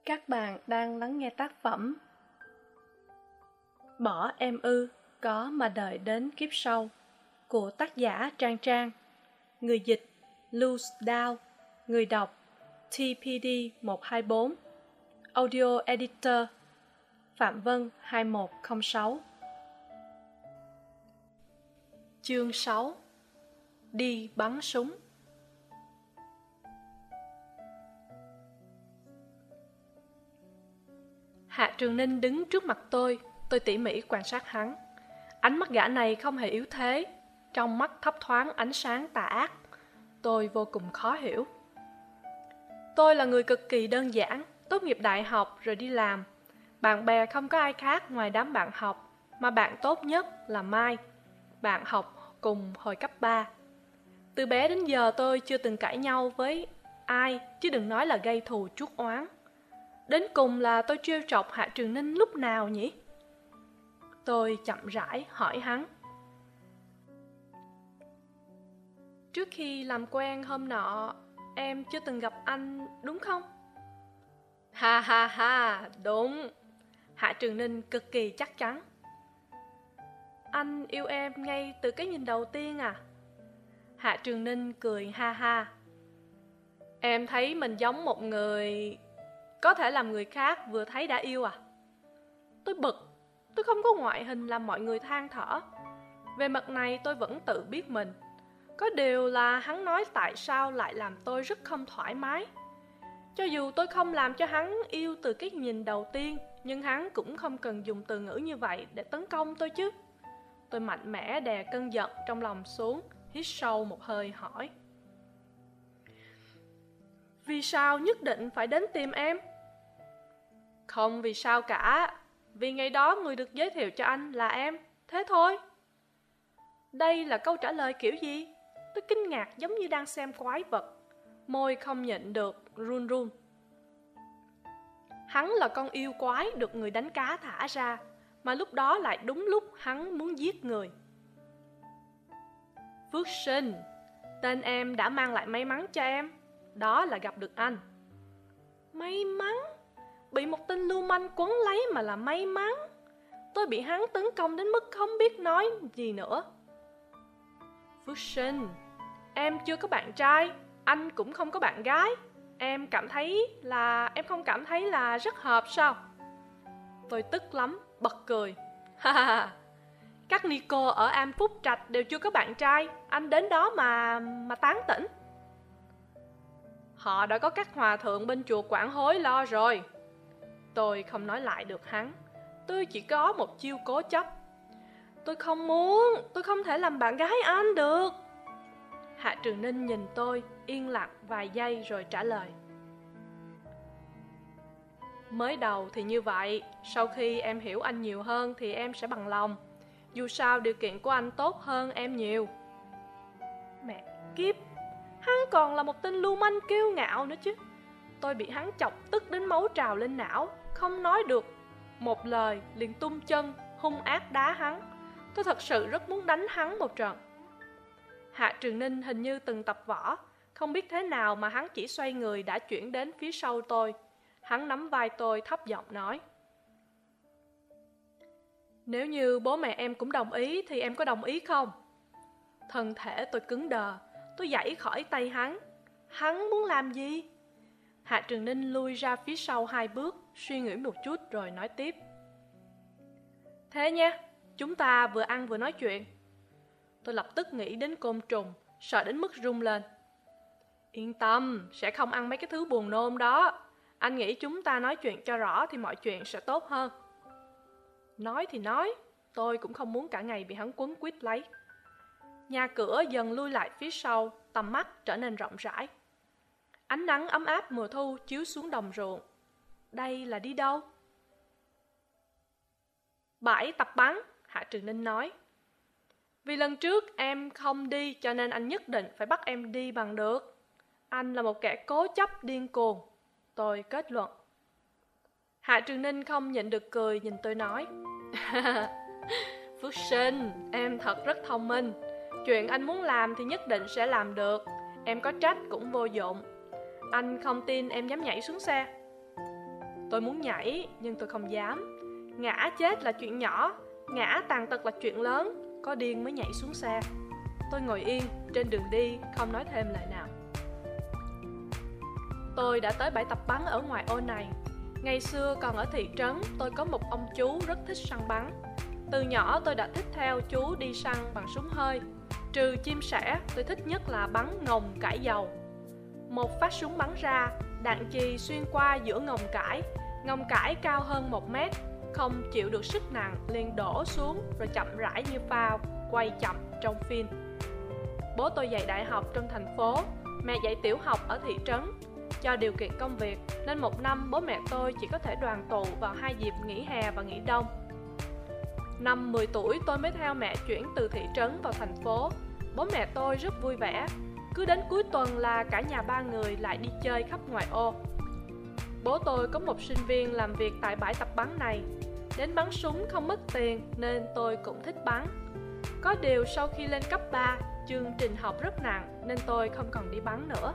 Các bạn đang lắng nghe tác phẩm Bỏ em ư, có mà đợi đến kiếp sau của tác giả Trang Trang. Người dịch Loose Down. Người đọc TPD 124. Audio Editor Phạm Vân 2106. Chương 6. Đi bắn súng. Hạ Trường Ninh đứng trước mặt tôi tỉ mỉ quan sát hắn. Ánh mắt gã này không hề yếu thế, trong mắt thấp thoáng ánh sáng tà ác. Tôi vô cùng khó hiểu. Tôi là người cực kỳ đơn giản, tốt nghiệp đại học rồi đi làm. Bạn bè không có ai khác ngoài đám bạn học, mà bạn tốt nhất là Mai, bạn học cùng hồi cấp 3. Từ bé đến giờ tôi chưa từng cãi nhau với ai, chứ đừng nói là gây thù chuốc oán. Đến cùng là tôi trêu chọc Hạ Trường Ninh lúc nào nhỉ? Tôi chậm rãi hỏi hắn. Trước khi làm quen hôm nọ, em chưa từng gặp anh đúng không? Ha ha ha, đúng. Hạ Trường Ninh cực kỳ chắc chắn. Anh yêu em ngay từ cái nhìn đầu tiên à? Hạ Trường Ninh cười ha ha. Em thấy mình giống một người có thể làm người khác vừa thấy đã yêu à? Tôi bực. Tôi không có ngoại hình làm mọi người than thở. Về mặt này tôi vẫn tự biết mình. Có điều là hắn nói tại sao lại làm tôi rất không thoải mái. Cho dù tôi không làm cho hắn yêu từ cái nhìn đầu tiên, nhưng hắn cũng không cần dùng từ ngữ như vậy để tấn công tôi chứ. Tôi mạnh mẽ đè cơn giận trong lòng xuống, hít sâu một hơi hỏi. Vì sao nhất định phải đến tìm em? Không vì sao cả. Vì ngày đó người được giới thiệu cho anh là em. Thế thôi. Đây là câu trả lời kiểu gì? Tôi kinh ngạc giống như đang xem quái vật. Môi không nhịn được, run run. Hắn là con yêu quái được người đánh cá thả ra, mà lúc đó lại đúng lúc hắn muốn giết người. Phước Sinh, tên em đã mang lại may mắn cho em. Đó là gặp được anh. May mắn? Bị một tên lưu manh quấn lấy mà là may mắn? Tôi bị hắn tấn công đến mức không biết nói gì nữa. Phước Sinh, em chưa có bạn trai, anh cũng không có bạn gái. Em không cảm thấy là rất hợp sao? Tôi tức lắm, bật cười. Ha ha ha. Các Nico ở An Phúc Trạch đều chưa có bạn trai, anh đến đó mà tán tỉnh. Họ đã có các hòa thượng bên chùa Quảng Hối lo rồi. Tôi không nói lại được hắn. Tôi chỉ có một chiêu cố chấp. Tôi không thể làm bạn gái anh được. Hạ Trường Ninh nhìn tôi, yên lặng vài giây rồi trả lời. Mới đầu thì như vậy, sau khi em hiểu anh nhiều hơn thì em sẽ bằng lòng. Dù sao điều kiện của anh tốt hơn em nhiều. Mẹ kiếp, hắn còn là một tên lưu manh kiêu ngạo nữa chứ. Tôi bị hắn chọc tức đến máu trào lên não, không nói được một lời, liền tung chân, hung ác đá hắn. Tôi thật sự rất muốn đánh hắn một trận. Hạ Trường Ninh hình như từng tập võ, không biết thế nào mà hắn chỉ xoay người đã chuyển đến phía sau tôi. Hắn nắm vai tôi thấp giọng nói. Nếu như bố mẹ em cũng đồng ý thì em có đồng ý không? Thân thể tôi cứng đờ, tôi giãy khỏi tay hắn. Hắn muốn làm gì? Hạ Trường Ninh lui ra phía sau 2 bước, suy nghĩ một chút rồi nói tiếp. Thế nha, chúng ta vừa ăn vừa nói chuyện. Tôi lập tức nghĩ đến côn trùng, sợ đến mức run lên. Yên tâm, sẽ không ăn mấy cái thứ buồn nôn đó. Anh nghĩ chúng ta nói chuyện cho rõ thì mọi chuyện sẽ tốt hơn. Nói thì nói, tôi cũng không muốn cả ngày bị hắn quấn quýt lấy. Nhà cửa dần lui lại phía sau, tầm mắt trở nên rộng rãi. Ánh nắng ấm áp mùa thu chiếu xuống đồng ruộng. Đây là đi đâu? Bãi tập bắn, Hạ Trường Ninh nói. Vì lần trước em không đi cho nên anh nhất định phải bắt em đi bằng được. Anh là một kẻ cố chấp điên cuồng. Tôi kết luận. Hạ Trường Ninh không nhịn được cười nhìn tôi nói. Phước Sinh, em thật rất thông minh. Chuyện anh muốn làm thì nhất định sẽ làm được. Em có trách cũng vô dụng. Anh không tin em dám nhảy xuống xe. Tôi muốn nhảy, nhưng tôi không dám. Ngã chết là chuyện nhỏ, ngã tàn tật là chuyện lớn, có điên mới nhảy xuống xe. Tôi ngồi yên, trên đường đi, không nói thêm lời nào. Tôi đã tới bãi tập bắn ở ngoài ô này. Ngày xưa còn ở thị trấn, tôi có một ông chú rất thích săn bắn. Từ nhỏ tôi đã thích theo chú đi săn bằng súng hơi. Trừ chim sẻ, tôi thích nhất là bắn ngồng cải dầu. Một phát súng bắn ra, đạn chì xuyên qua giữa ngồng cải cao hơn 1 mét, không chịu được sức nặng liền đổ xuống rồi chậm rãi như phao quay chậm trong phim. Bố tôi dạy đại học trong thành phố, mẹ dạy tiểu học ở thị trấn. Do điều kiện công việc nên một năm bố mẹ tôi chỉ có thể đoàn tụ vào 2 dịp nghỉ hè và nghỉ đông. Năm 10 tuổi tôi mới theo mẹ chuyển từ thị trấn vào thành phố. Bố mẹ tôi rất vui vẻ. Cứ đến cuối tuần là cả nhà 3 người lại đi chơi khắp ngoài ô. Bố tôi có một sinh viên làm việc tại bãi tập bắn này. Đến bắn súng không mất tiền nên tôi cũng thích bắn. Có điều sau khi lên cấp 3, chương trình học rất nặng nên tôi không còn đi bắn nữa.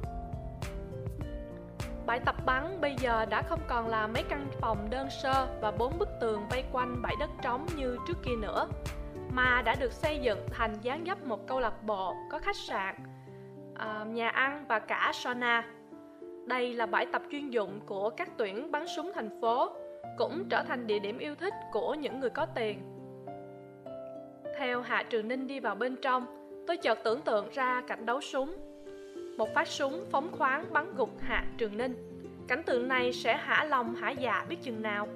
Bãi tập bắn bây giờ đã không còn là mấy căn phòng đơn sơ và 4 bức tường vây quanh bãi đất trống như trước kia nữa, mà đã được xây dựng thành dáng dấp một câu lạc bộ có khách sạn, nhà ăn và cả sauna. Đây là bãi tập chuyên dụng của các tuyển bắn súng thành phố, cũng trở thành địa điểm yêu thích của những người có tiền. Theo Hạ Trường Ninh đi vào bên trong, tôi chợt tưởng tượng ra cảnh đấu súng. Một phát súng phóng khoáng bắn gục Hạ Trường Ninh. Cảnh tượng này sẽ hả lòng hả dạ biết chừng nào.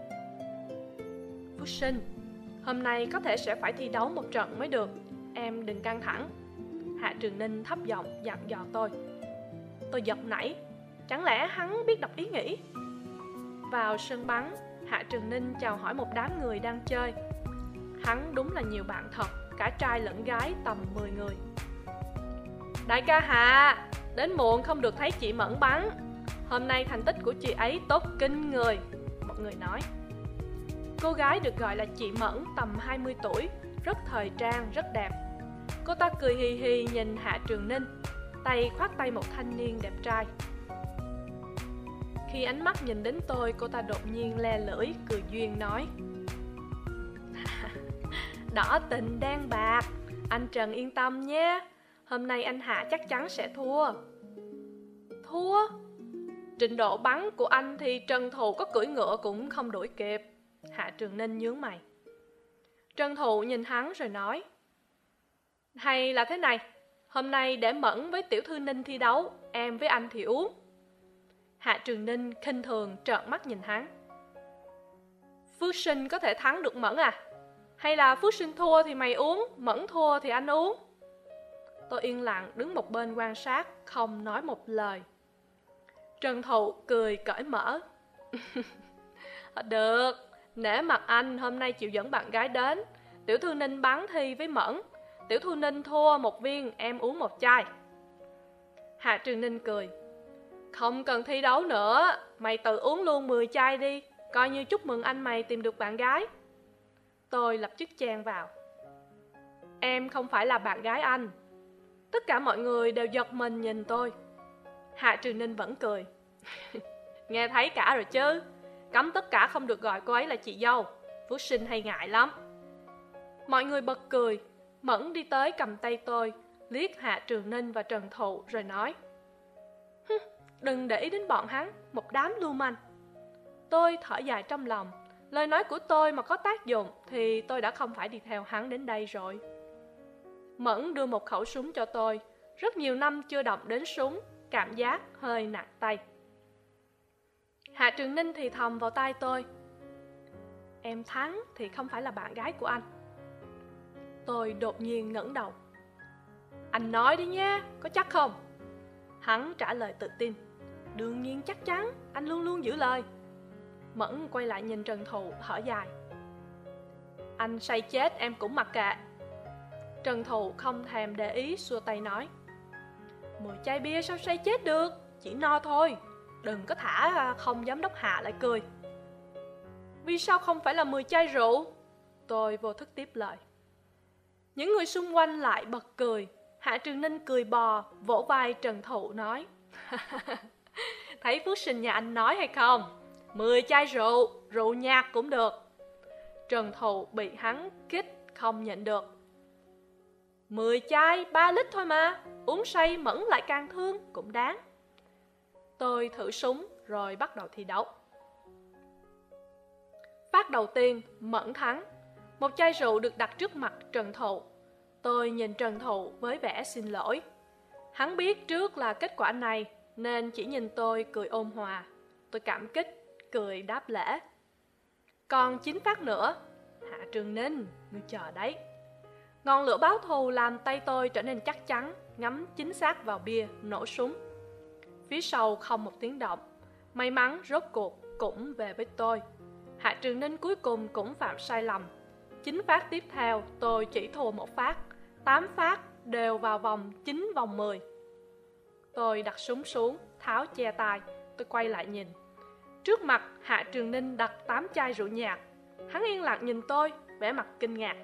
Phúc Sinh, hôm nay có thể sẽ phải thi đấu một trận mới được. Em đừng căng thẳng. Hạ Trường Ninh thấp giọng dặn dò tôi. Tôi giật nảy. Chẳng lẽ hắn biết đọc ý nghĩ? Vào sân bắn, Hạ Trường Ninh chào hỏi một đám người đang chơi. Hắn đúng là nhiều bạn thật, cả trai lẫn gái tầm 10 người. Đại ca Hạ, đến muộn không được thấy chị Mẫn bắn. Hôm nay thành tích của chị ấy tốt kinh người, một người nói. Cô gái được gọi là chị Mẫn tầm 20 tuổi, rất thời trang, rất đẹp. Cô ta cười hì hì nhìn Hạ Trường Ninh, tay khoác tay một thanh niên đẹp trai. Khi ánh mắt nhìn đến tôi, cô ta đột nhiên le lưỡi, cười duyên nói. Đỏ tình đen bạc, anh Trần yên tâm nhé. Hôm nay anh Hạ chắc chắn sẽ thua. Thua? Trình độ bắn của anh thì Trần Thụ có cưỡi ngựa cũng không đuổi kịp. Hạ Trường Ninh nhướng mày. Trần Thụ nhìn hắn rồi nói. Hay là thế này, hôm nay để Mẫn với tiểu thư Ninh thi đấu, em với anh thì uống. Hạ Trường Ninh khinh thường trợn mắt nhìn hắn. Phước Sinh có thể thắng được Mẫn à? Hay là Phước Sinh thua thì mày uống, Mẫn thua thì anh uống? Tôi yên lặng đứng một bên quan sát, không nói một lời. Trần Thụ cười cởi mở. Được, nể mặt anh hôm nay chịu dẫn bạn gái đến. Tiểu thư Ninh bắn thi với Mẫn. Tiểu thư Ninh thua 1 viên, em uống 1 chai. Hạ Trường Ninh cười. Không cần thi đấu nữa, mày tự uống luôn 10 chai đi, coi như chúc mừng anh mày tìm được bạn gái. Tôi lập tức chen vào. Em không phải là bạn gái anh. Tất cả mọi người đều giật mình nhìn tôi. Hạ Trường Ninh vẫn cười. Nghe thấy cả rồi chứ. Cấm tất cả không được gọi cô ấy là chị dâu. Phước Sinh hay ngại lắm. Mọi người bật cười. Mẫn đi tới cầm tay tôi, liếc Hạ Trường Ninh và Trần Thụ rồi nói. Đừng để ý đến bọn hắn, một đám lưu manh. Tôi thở dài trong lòng. Lời nói của tôi mà có tác dụng thì tôi đã không phải đi theo hắn đến đây rồi. Mẫn đưa một khẩu súng cho tôi. Rất nhiều năm chưa động đến súng, cảm giác hơi nặng tay. Hạ Trường Ninh thì thầm vào tai tôi. Em thắng thì không phải là bạn gái của anh. Tôi đột nhiên ngẩng đầu. Anh nói đi nha, có chắc không? Hắn trả lời tự tin. Đương nhiên chắc chắn, anh luôn luôn giữ lời. Mẫn quay lại nhìn Trần Thụ thở dài. Anh say chết em cũng mặc kệ. Trần Thụ không thèm để ý, xua tay nói. 10 chai bia sao say chết được, chỉ no thôi. Đừng có thả không giám đốc Hạ lại cười. Vì sao không phải là 10 chai rượu? Tôi vô thức tiếp lời. Những người xung quanh lại bật cười. Hạ Trường Ninh cười bò, vỗ vai Trần Thụ nói. Thấy Phước Sinh nhà anh nói hay không? 10 chai rượu, rượu nhạt cũng được. Trần Thụ bị hắn kích không nhịn được. 10 chai, 3 lít thôi mà, uống say Mẫn lại càng thương, cũng đáng. Tôi thử súng rồi bắt đầu thi đấu. Phát đầu tiên, Mẫn thắng. Một chai rượu được đặt trước mặt Trần Thụ. Tôi nhìn Trần Thụ với vẻ xin lỗi. Hắn biết trước là kết quả này, nên chỉ nhìn tôi cười ôn hòa. Tôi cảm kích, cười đáp lễ. Còn 9 phát nữa. Hạ Trường Ninh, ngươi chờ đấy. Ngọn lửa báo thù làm tay tôi trở nên chắc chắn, ngắm chính xác vào bia, nổ súng. Phía sau không một tiếng động. May mắn rốt cuộc cũng về với tôi. Hạ Trường Ninh cuối cùng cũng phạm sai lầm. 9 phát tiếp theo tôi chỉ thua 1 phát. 8 phát đều vào vòng 9 vòng 10. Tôi đặt súng xuống, tháo che tai. Tôi quay lại nhìn. Trước mặt Hạ Trường Ninh đặt 8 chai rượu nhạt. Hắn yên lặng nhìn tôi, vẻ mặt kinh ngạc.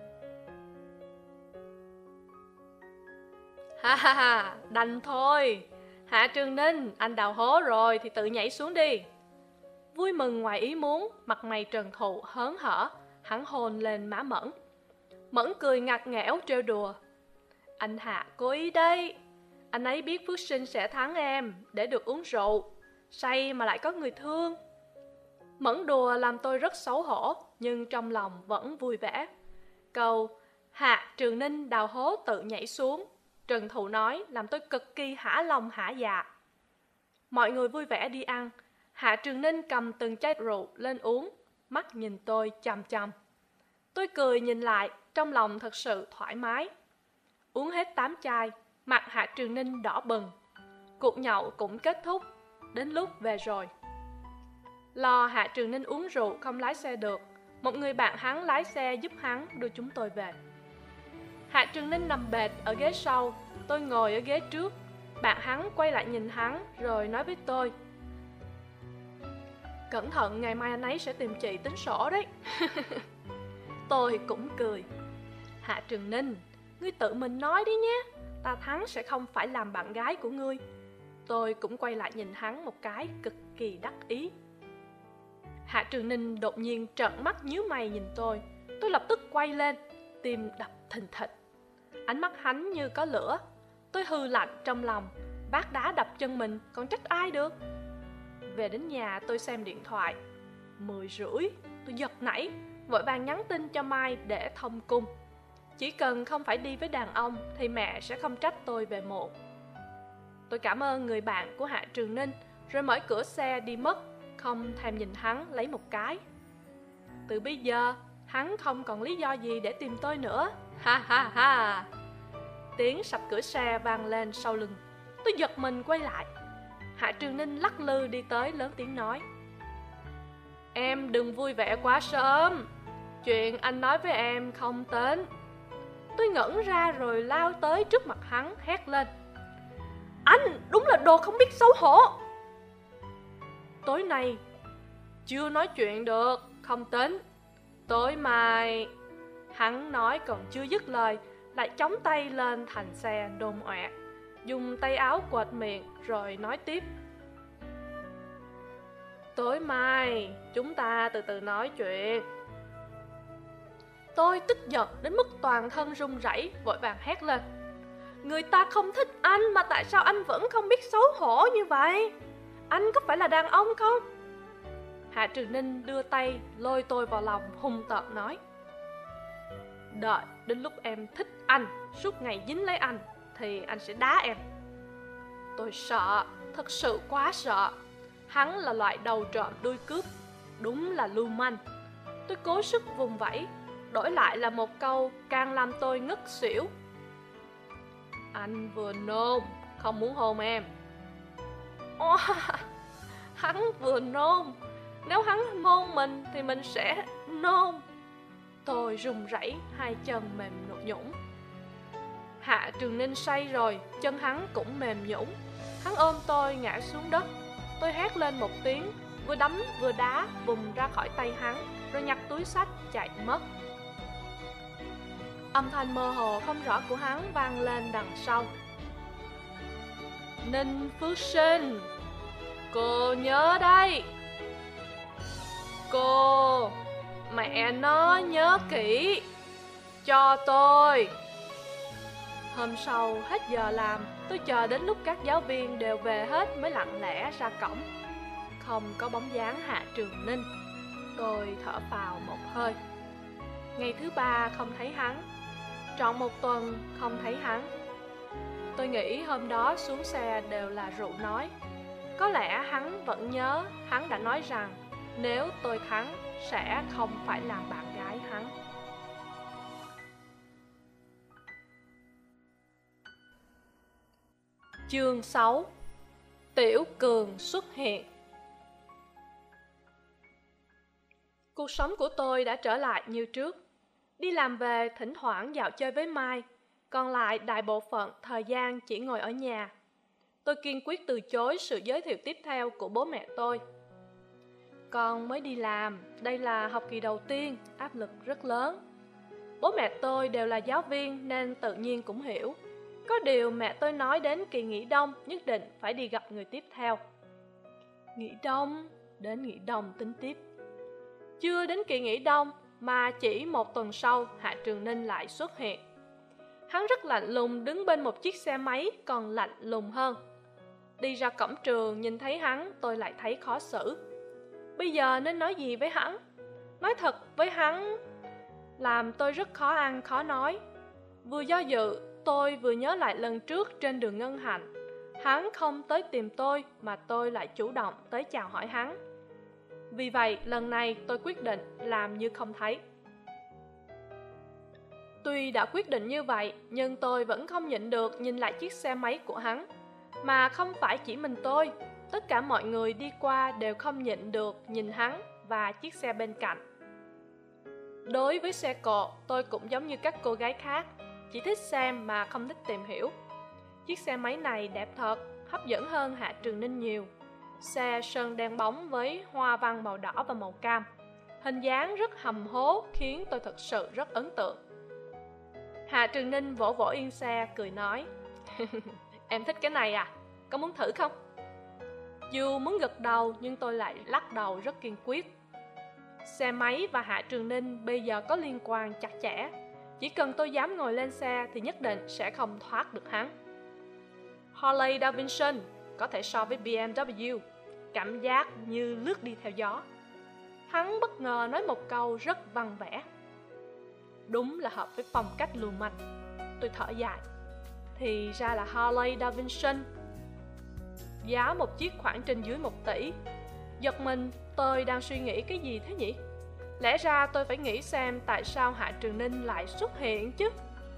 Ha ha ha, đành thôi. Hạ Trường Ninh, anh đào hố rồi thì tự nhảy xuống đi. Vui mừng ngoài ý muốn, mặt mày Trần Thụ hớn hở. Hắn hôn lên má Mẫn. Mẫn cười ngặt nghẽo trêu đùa. Anh Hạ cố ý đấy. Anh ấy biết Phước Sinh sẽ thắng em để được uống rượu. Say mà lại có người thương. Mẫn đùa làm tôi rất xấu hổ, nhưng trong lòng vẫn vui vẻ. Câu Hạ Trường Ninh đào hố tự nhảy xuống, Trần Thụ nói làm tôi cực kỳ hả lòng hả dạ. Mọi người vui vẻ đi ăn. Hạ Trường Ninh cầm từng chai rượu lên uống, mắt nhìn tôi chằm chằm. Tôi cười nhìn lại, trong lòng thật sự thoải mái. Uống hết 8 chai, mặt Hạ Trường Ninh đỏ bừng. Cuộc nhậu cũng kết thúc, đến lúc về rồi. Lo Hạ Trường Ninh uống rượu không lái xe được, một người bạn hắn lái xe giúp hắn đưa chúng tôi về. Hạ Trường Ninh nằm bệt ở ghế sau, tôi ngồi ở ghế trước. Bạn hắn quay lại nhìn hắn rồi nói với tôi. Cẩn thận, ngày mai anh ấy sẽ tìm chị tính sổ đấy. Tôi cũng cười. Hạ Trường Ninh, ngươi tự mình nói đi nhé, ta thắng sẽ không phải làm bạn gái của ngươi. Tôi cũng quay lại nhìn hắn một cái cực kỳ đắc ý. Hạ Trường Ninh đột nhiên trợn mắt nhíu mày nhìn tôi. Tôi lập tức quay lên, tim đập thình thịch. Ánh mắt hắn như có lửa. Tôi hừ lạnh trong lòng, vác đá đập chân mình, còn trách ai được. Về đến nhà tôi xem điện thoại. 10:30, tôi giật nảy, vội vàng nhắn tin cho Mai để thông cung. Chỉ cần không phải đi với đàn ông thì mẹ sẽ không trách tôi về muộn. Tôi cảm ơn người bạn của Hạ Trường Ninh, rồi mở cửa xe đi mất, không thèm nhìn hắn lấy một cái. Từ bây giờ, hắn không còn lý do gì để tìm tôi nữa. Ha ha ha. Tiếng sập cửa xe vang lên sau lưng. Tôi giật mình quay lại. Hạ Trường Ninh lắc lư đi tới lớn tiếng nói. Em đừng vui vẻ quá sớm. Chuyện anh nói với em không tên. Tôi ngẩn ra rồi lao tới trước mặt hắn hét lên. Anh đúng là đồ không biết xấu hổ. Tối nay chưa nói chuyện được, không tính. Tối mai. Hắn nói còn chưa dứt lời, lại chống tay lên thành xe đôn ọe, dùng tay áo quệt miệng rồi nói tiếp. Tối mai chúng ta từ từ nói chuyện. Tôi tức giận đến mức toàn thân run rẩy, vội vàng hét lên. Người ta không thích anh mà tại sao anh vẫn không biết xấu hổ như vậy? Anh có phải là đàn ông không? Hạ Trường Ninh đưa tay lôi tôi vào lòng hung tợn nói. Đợi đến lúc em thích anh, suốt ngày dính lấy anh, thì anh sẽ đá em. Tôi sợ, thật sự quá sợ. Hắn là loại đầu trộm đuôi cướp, đúng là lưu manh. Tôi cố sức vùng vẫy, đổi lại là một câu càng làm tôi ngất xỉu. Anh vừa nôn, không muốn hôn em. Ồ, hắn vừa nôn. Nếu hắn hôn mình thì mình sẽ nôn. Tôi run rẩy, hai chân mềm nhũn. Hạ Trường Ninh say rồi, chân hắn cũng mềm nhũn. Hắn ôm tôi ngã xuống đất. Tôi hét lên một tiếng, vừa đấm vừa đá vùng ra khỏi tay hắn, rồi nhặt túi xách chạy mất. Âm thanh mơ hồ không rõ của hắn vang lên đằng sau. Ninh Phước Sinh, cô nhớ đây. Cô, mẹ nó nhớ kỹ, cho tôi. Hôm sau hết giờ làm, tôi chờ đến lúc các giáo viên đều về hết mới lặng lẽ ra cổng. Không có bóng dáng Hạ Trường Ninh. Tôi thở phào một hơi. Ngày thứ 3 không thấy hắn. Trọn một tuần không thấy hắn. Tôi nghĩ hôm đó xuống xe đều là rượu nói. Có lẽ hắn vẫn nhớ hắn đã nói rằng nếu tôi thắng sẽ không phải làm bạn gái hắn. Chương 6. Tiểu Cường xuất hiện. Cuộc sống của tôi đã trở lại như trước. Đi làm về thỉnh thoảng dạo chơi với Mai, còn lại đại bộ phận thời gian chỉ ngồi ở nhà. Tôi kiên quyết từ chối sự giới thiệu tiếp theo của bố mẹ tôi. Con mới đi làm, đây là học kỳ đầu tiên, áp lực rất lớn. Bố mẹ tôi đều là giáo viên nên tự nhiên cũng hiểu. Có điều mẹ tôi nói đến kỳ nghỉ đông nhất định phải đi gặp người tiếp theo. Nghỉ đông, đến nghỉ đông tính tiếp. Chưa đến kỳ nghỉ đông mà chỉ một tuần sau Hạ Trường Ninh lại xuất hiện. Hắn rất lạnh lùng đứng bên một chiếc xe máy còn lạnh lùng hơn. Đi ra cổng trường nhìn thấy hắn tôi lại thấy khó xử. Bây giờ nên nói gì với hắn? Nói thật với hắn làm tôi rất khó ăn khó nói. Vừa do dự tôi vừa nhớ lại lần trước trên đường Ngân Hạnh. Hắn không tới tìm tôi mà tôi lại chủ động tới chào hỏi hắn. Vì vậy lần này tôi quyết định làm như không thấy. Tuy đã quyết định như vậy nhưng tôi vẫn không nhịn được nhìn lại chiếc xe máy của hắn. Mà không phải chỉ mình tôi, tất cả mọi người đi qua đều không nhịn được nhìn hắn và chiếc xe bên cạnh. Đối với xe cộ, tôi cũng giống như các cô gái khác, chỉ thích xem mà không thích tìm hiểu. Chiếc xe máy này đẹp thật, hấp dẫn hơn Hạ Trường Ninh nhiều. Xe sơn đen bóng với hoa văn màu đỏ và màu cam. Hình dáng rất hầm hố khiến tôi thật sự rất ấn tượng. Hạ Trường Ninh vỗ vỗ yên xe cười nói: Em thích cái này à? Có muốn thử không? Dù muốn gật đầu nhưng tôi lại lắc đầu rất kiên quyết. Xe máy và Hạ Trường Ninh bây giờ có liên quan chặt chẽ. Chỉ cần tôi dám ngồi lên xe thì nhất định sẽ không thoát được hắn. Harley Davidson có thể so với BMW, cảm giác như lướt đi theo gió. Hắn bất ngờ nói một câu rất văn vẻ. Đúng là hợp với phong cách lưu manh. Tôi thở dài. Thì ra là Harley Davidson. Giá một chiếc khoảng trên dưới 1 tỷ. Giật mình, tôi đang suy nghĩ cái gì thế nhỉ? Lẽ ra tôi phải nghĩ xem tại sao Hạ Trường Ninh lại xuất hiện chứ.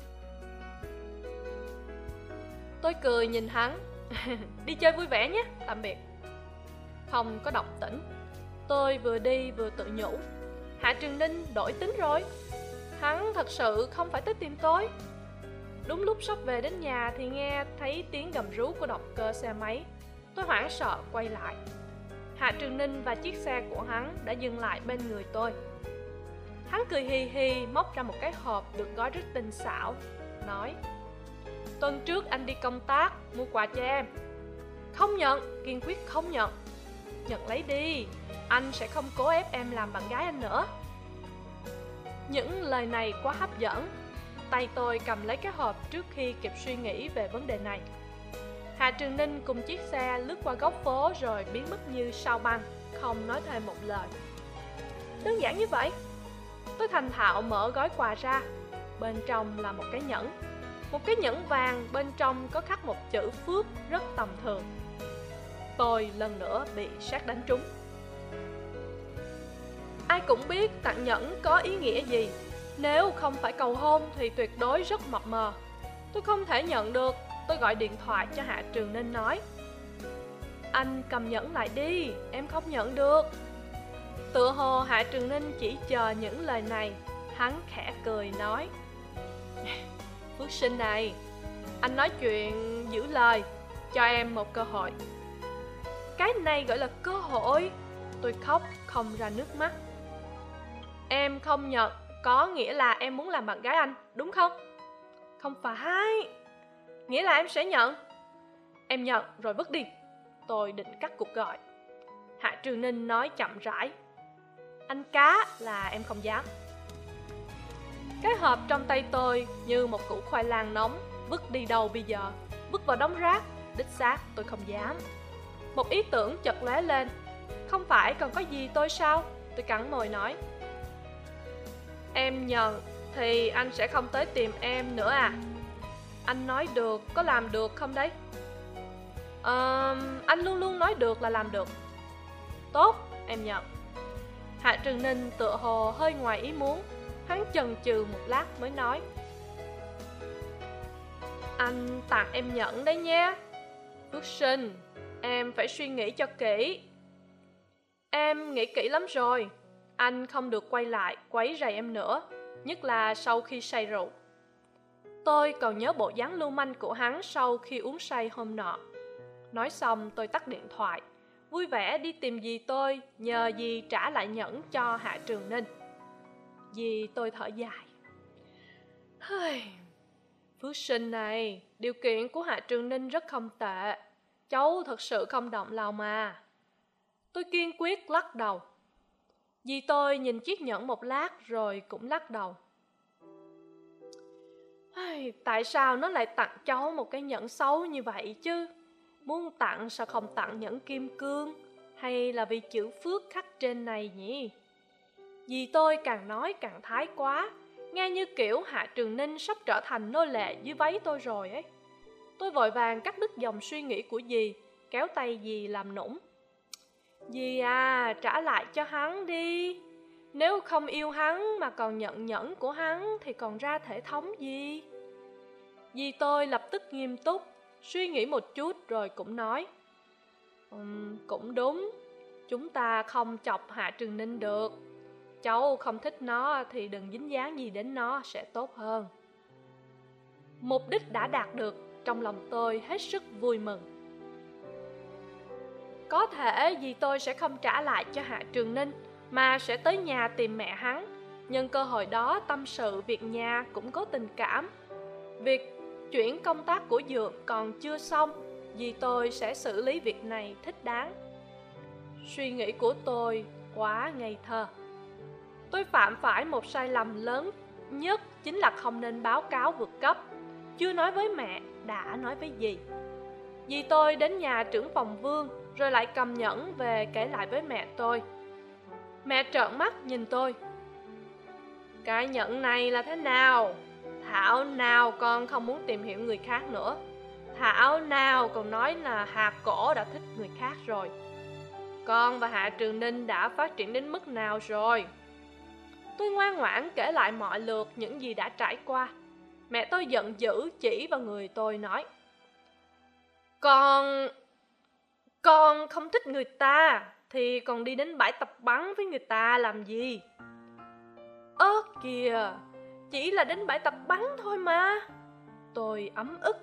Tôi cười nhìn hắn. Đi chơi vui vẻ nhé, tạm biệt. Không có động tĩnh. Tôi vừa đi vừa tự nhủ, Hạ Trường Ninh đổi tính rồi. Hắn thật sự không phải tới tìm tôi. Đúng lúc sắp về đến nhà thì nghe thấy tiếng gầm rú của động cơ xe máy. Tôi hoảng sợ quay lại. Hạ Trường Ninh và chiếc xe của hắn đã dừng lại bên người tôi. Hắn cười hì hì móc ra một cái hộp được gói rất tinh xảo, nói: Tuần trước anh đi công tác mua quà cho em. Không nhận, kiên quyết không nhận. Nhận lấy đi, anh sẽ không cố ép em làm bạn gái anh nữa. Những lời này quá hấp dẫn. Tay tôi cầm lấy cái hộp trước khi kịp suy nghĩ về vấn đề này. Hạ Trường Ninh cùng chiếc xe lướt qua góc phố rồi biến mất như sao băng, không nói thêm một lời. Đơn giản như vậy. Tôi thành thạo mở gói quà ra. Bên trong là một cái nhẫn. Một cái nhẫn vàng bên trong có khắc một chữ Phước rất tầm thường. Tôi lần nữa bị sét đánh trúng. Ai cũng biết tặng nhẫn có ý nghĩa gì. Nếu không phải cầu hôn thì tuyệt đối rất mập mờ. Tôi không thể nhận được. Tôi gọi điện thoại cho Hạ Trường Ninh nói: Anh cầm nhẫn lại đi, em không nhận được. Tựa hồ Hạ Trường Ninh chỉ chờ những lời này. Hắn khẽ cười nói: Phước sinh này, anh nói chuyện giữ lời, cho em một cơ hội. Cái này gọi là cơ hội? Tôi khóc không ra nước mắt. Em không nhận có nghĩa là em muốn làm bạn gái anh, đúng không? Không phải. Nghĩa là em sẽ nhận. Em nhận rồi vứt đi. Tôi định cắt cuộc gọi. Hạ Trường Ninh nói chậm rãi: Anh cá là em không dám. Cái hộp trong tay tôi như một củ khoai lang nóng, vứt đi đâu bây giờ? Vứt vào đống rác. Đích xác tôi không dám. Một ý tưởng chợt lóe lên. Không phải còn có gì tôi sao? Tôi cắn môi nói. Em nhận thì anh sẽ không tới tìm em nữa à? Anh nói được, có làm được không đấy? Anh luôn luôn nói được là làm được. Tốt, em nhận. Hạ Trường Ninh tựa hồ hơi ngoài ý muốn. Hắn chần chừ một lát mới nói. Anh tặng em nhẫn đấy nhé. Phước Sinh, em phải suy nghĩ cho kỹ. Em nghĩ kỹ lắm rồi. Anh không được quay lại quấy rầy em nữa, nhất là sau khi say rượu. Tôi còn nhớ bộ dáng lưu manh của hắn sau khi uống say hôm nọ. Nói xong tôi tắt điện thoại, vui vẻ đi tìm dì tôi, nhờ dì trả lại nhẫn cho Hạ Trường Ninh. Dì tôi thở dài. Phước Sinh này, điều kiện của Hạ Trường Ninh rất không tệ. Cháu thật sự không động lòng mà. Tôi kiên quyết lắc đầu. Dì tôi nhìn chiếc nhẫn một lát rồi cũng lắc đầu. Tại sao nó lại tặng cháu một cái nhẫn xấu như vậy chứ? Muốn tặng sao không tặng nhẫn kim cương? Hay là vì chữ phước khắc trên này nhỉ? Dì tôi càng nói càng thái quá, nghe như kiểu Hạ Trường Ninh sắp trở thành nô lệ dưới váy tôi rồi ấy. Tôi vội vàng cắt đứt dòng suy nghĩ của dì, kéo tay dì làm nũng. Dì à, trả lại cho hắn đi. Nếu không yêu hắn mà còn nhận nhẫn của hắn thì còn ra thể thống gì? Dì tôi lập tức nghiêm túc, suy nghĩ một chút rồi cũng nói. Cũng đúng, chúng ta không chọc Hạ Trường Ninh được. Cháu không thích nó thì đừng dính dáng gì đến nó sẽ tốt hơn. Mục đích đã đạt được, trong lòng tôi hết sức vui mừng. Có thể dì tôi sẽ không trả lại cho Hạ Trường Ninh, mà sẽ tới nhà tìm mẹ hắn. Nhân cơ hội đó tâm sự việc nhà cũng có tình cảm. Việc chuyển công tác của Dượng còn chưa xong, dì tôi sẽ xử lý việc này thích đáng. Suy nghĩ của tôi quá ngây thơ. Tôi phạm phải một sai lầm lớn nhất, chính là không nên báo cáo vượt cấp. Chưa nói với mẹ, đã nói với dì. Dì tôi đến nhà trưởng phòng Vương, rồi lại cầm nhẫn về kể lại với mẹ tôi. Mẹ trợn mắt nhìn tôi. Cái nhẫn này là thế nào? Thảo nào con không muốn tìm hiểu người khác nữa. Thảo nào còn nói là Hà Cổ đã thích người khác rồi. Con và Hạ Trường Ninh đã phát triển đến mức nào rồi? Tôi ngoan ngoãn kể lại mọi lượt những gì đã trải qua. Mẹ tôi giận dữ chỉ vào người tôi nói. Con không thích người ta thì còn đi đến bãi tập bắn với người ta làm gì? Ơ kìa, chỉ là đến bãi tập bắn thôi mà. Tôi ấm ức.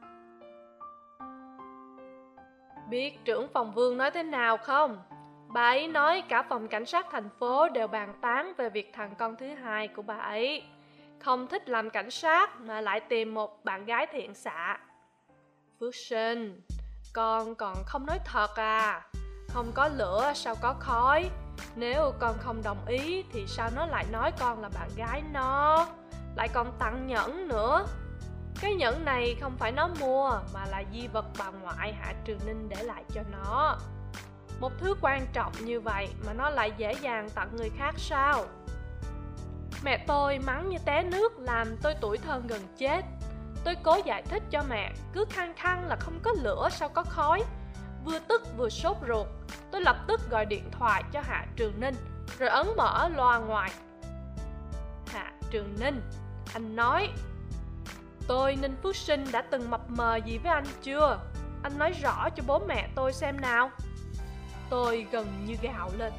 Biết trưởng phòng Vương nói thế nào không? Bà ấy nói cả phòng cảnh sát thành phố đều bàn tán về việc thằng con thứ hai của bà ấy không thích làm cảnh sát mà lại tìm một bạn gái thiện xạ. Phước Sinh, con còn không nói thật à? Không có lửa sao có khói? Nếu con không đồng ý thì sao nó lại nói con là bạn gái nó? Lại còn tặng nhẫn nữa. Cái nhẫn này không phải nó mua, mà là di vật bà ngoại Hạ Trường Ninh để lại cho nó. Một thứ quan trọng như vậy mà nó lại dễ dàng tặng người khác sao? Mẹ tôi mắng như té nước làm tôi tủi thân gần chết. Tôi cố giải thích cho mẹ, cứ khăng khăng là không có lửa sao có khói. Vừa tức vừa sốt ruột, tôi lập tức gọi điện thoại cho Hạ Trường Ninh, rồi ấn mở loa ngoài. Hạ Trường Ninh, anh nói. Tôi Ninh Phước Sinh đã từng mập mờ gì với anh chưa? Anh nói rõ cho bố mẹ tôi xem nào. Tôi gần như gào lên.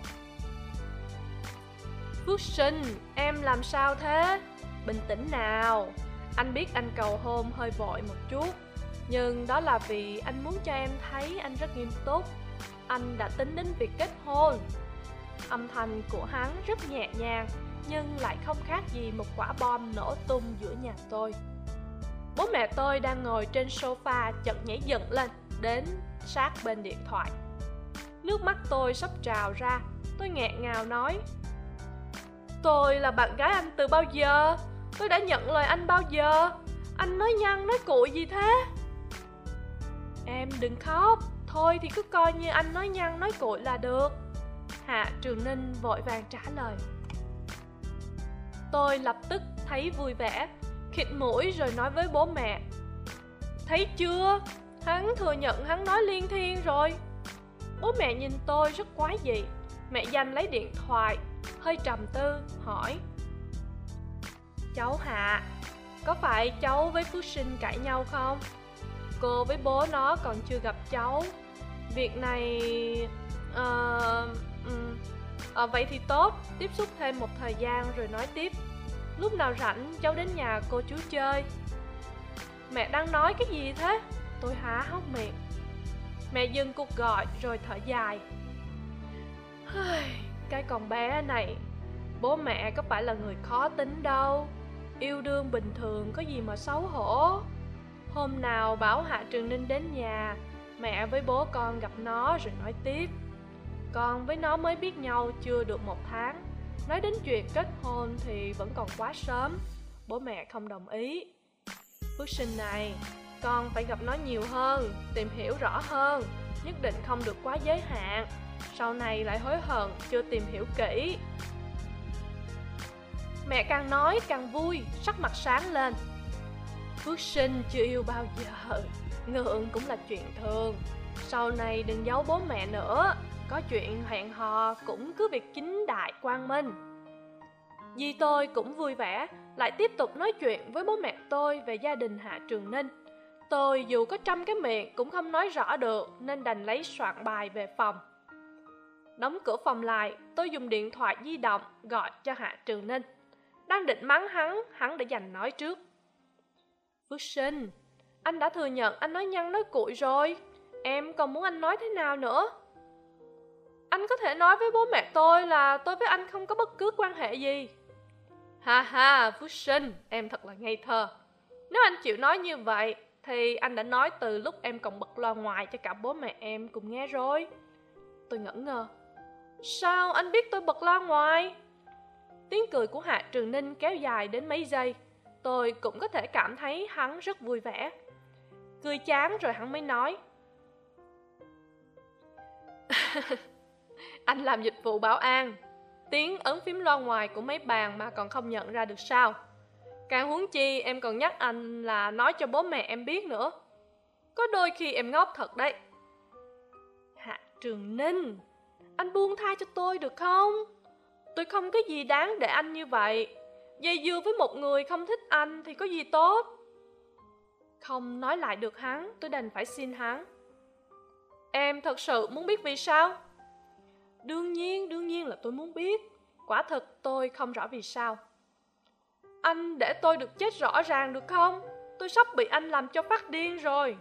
Phước Sinh, em làm sao thế? Bình tĩnh nào. Anh biết anh cầu hôn hơi vội một chút, nhưng đó là vì anh muốn cho em thấy anh rất nghiêm túc. Anh đã tính đến việc kết hôn. Âm thanh của hắn rất nhẹ nhàng, nhưng lại không khác gì một quả bom nổ tung giữa nhà tôi. Bố mẹ tôi đang ngồi trên sofa chợt nhảy dựng lên, đến sát bên điện thoại. Nước mắt tôi sắp trào ra. Tôi nghẹn ngào nói. Tôi là bạn gái anh từ bao giờ? Tôi đã nhận lời anh bao giờ? Anh nói nhăng nói cuội gì thế? Em đừng khóc. Thôi thì cứ coi như anh nói nhăng nói cuội là được. Hạ Trường Ninh vội vàng trả lời. Tôi lập tức thấy vui vẻ, khịt mũi rồi nói với bố mẹ. Thấy chưa? Hắn thừa nhận hắn nói liên thiên rồi. Bố mẹ nhìn tôi rất quái dị. Mẹ Danh lấy điện thoại, hơi trầm tư, hỏi. Cháu Hạ, có phải cháu với Phước Sinh cãi nhau không? Cô với bố nó còn chưa gặp cháu. Việc này... vậy thì tốt, tiếp xúc thêm một thời gian rồi nói tiếp. Lúc nào rảnh cháu đến nhà cô chú chơi. Mẹ đang nói cái gì thế? Tôi há hốc miệng. Mẹ dừng cuộc gọi rồi thở dài. Cái con bé này, bố mẹ có phải là người khó tính đâu. Yêu đương bình thường có gì mà xấu hổ. Hôm nào bảo Hạ Trường Ninh đến nhà, mẹ với bố con gặp nó rồi nói tiếp. Con với nó mới biết nhau chưa được 1 tháng. Nói đến chuyện kết hôn thì vẫn còn quá sớm. Bố mẹ không đồng ý. Phước Sinh này, con phải gặp nó nhiều hơn, tìm hiểu rõ hơn. Nhất định không được quá giới hạn. Sau này lại hối hận chưa tìm hiểu kỹ. Mẹ càng nói càng vui, sắc mặt sáng lên. Phước Sinh chưa yêu bao giờ, ngượng cũng là chuyện thường. Sau này đừng giấu bố mẹ nữa. Có chuyện hẹn hò cũng cứ việc chính đại quang minh. Dì tôi cũng vui vẻ, lại tiếp tục nói chuyện với bố mẹ tôi về gia đình Hạ Trường Ninh. Tôi dù có trăm cái miệng cũng không nói rõ được, nên đành lấy soạn bài về phòng. Đóng cửa phòng lại, tôi dùng điện thoại di động gọi cho Hạ Trường Ninh. Đang định mắng hắn đã giành nói trước. Phước Sinh, anh đã thừa nhận anh nói nhăng nói cuội rồi. Em còn muốn anh nói thế nào nữa? Anh có thể nói với bố mẹ tôi là tôi với anh không có bất cứ quan hệ gì. Ha ha, Phước Sinh, em thật là ngây thơ. Nếu anh chịu nói như vậy thì anh đã nói từ lúc em còn bật loa ngoài cho cả bố mẹ em cùng nghe rồi. Tôi ngẩn ngơ. Sao anh biết tôi bật loa ngoài? Tiếng cười của Hạ Trường Ninh kéo dài đến mấy giây. Tôi cũng có thể cảm thấy hắn rất vui vẻ. Cười chán rồi hắn mới nói. Anh làm dịch vụ bảo an, tiếng ấn phím loa ngoài của mấy bàn mà còn không nhận ra được sao? Càng huống chi em còn nhắc anh là nói cho bố mẹ em biết nữa. Có đôi khi em ngốc thật đấy. Hạ Trường Ninh, anh buông tha cho tôi được không? Tôi không có gì đáng để anh như vậy. Dây dưa với một người không thích anh thì có gì tốt. Không nói lại được hắn, tôi đành phải xin hắn. Em thật sự muốn biết vì sao? Đương nhiên là tôi muốn biết. Quả thực tôi không rõ vì sao. Anh để tôi được chết rõ ràng được không? Tôi sắp bị anh làm cho phát điên rồi.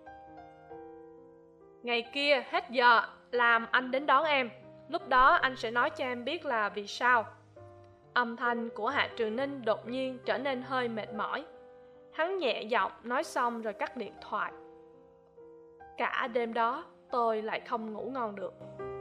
Ngày kia hết giờ làm anh đến đón em. Lúc đó anh sẽ nói cho em biết là vì sao. Âm thanh của Hạ Trường Ninh đột nhiên trở nên hơi mệt mỏi. Hắn nhẹ giọng nói xong rồi cắt điện thoại. Cả đêm đó tôi lại không ngủ ngon được.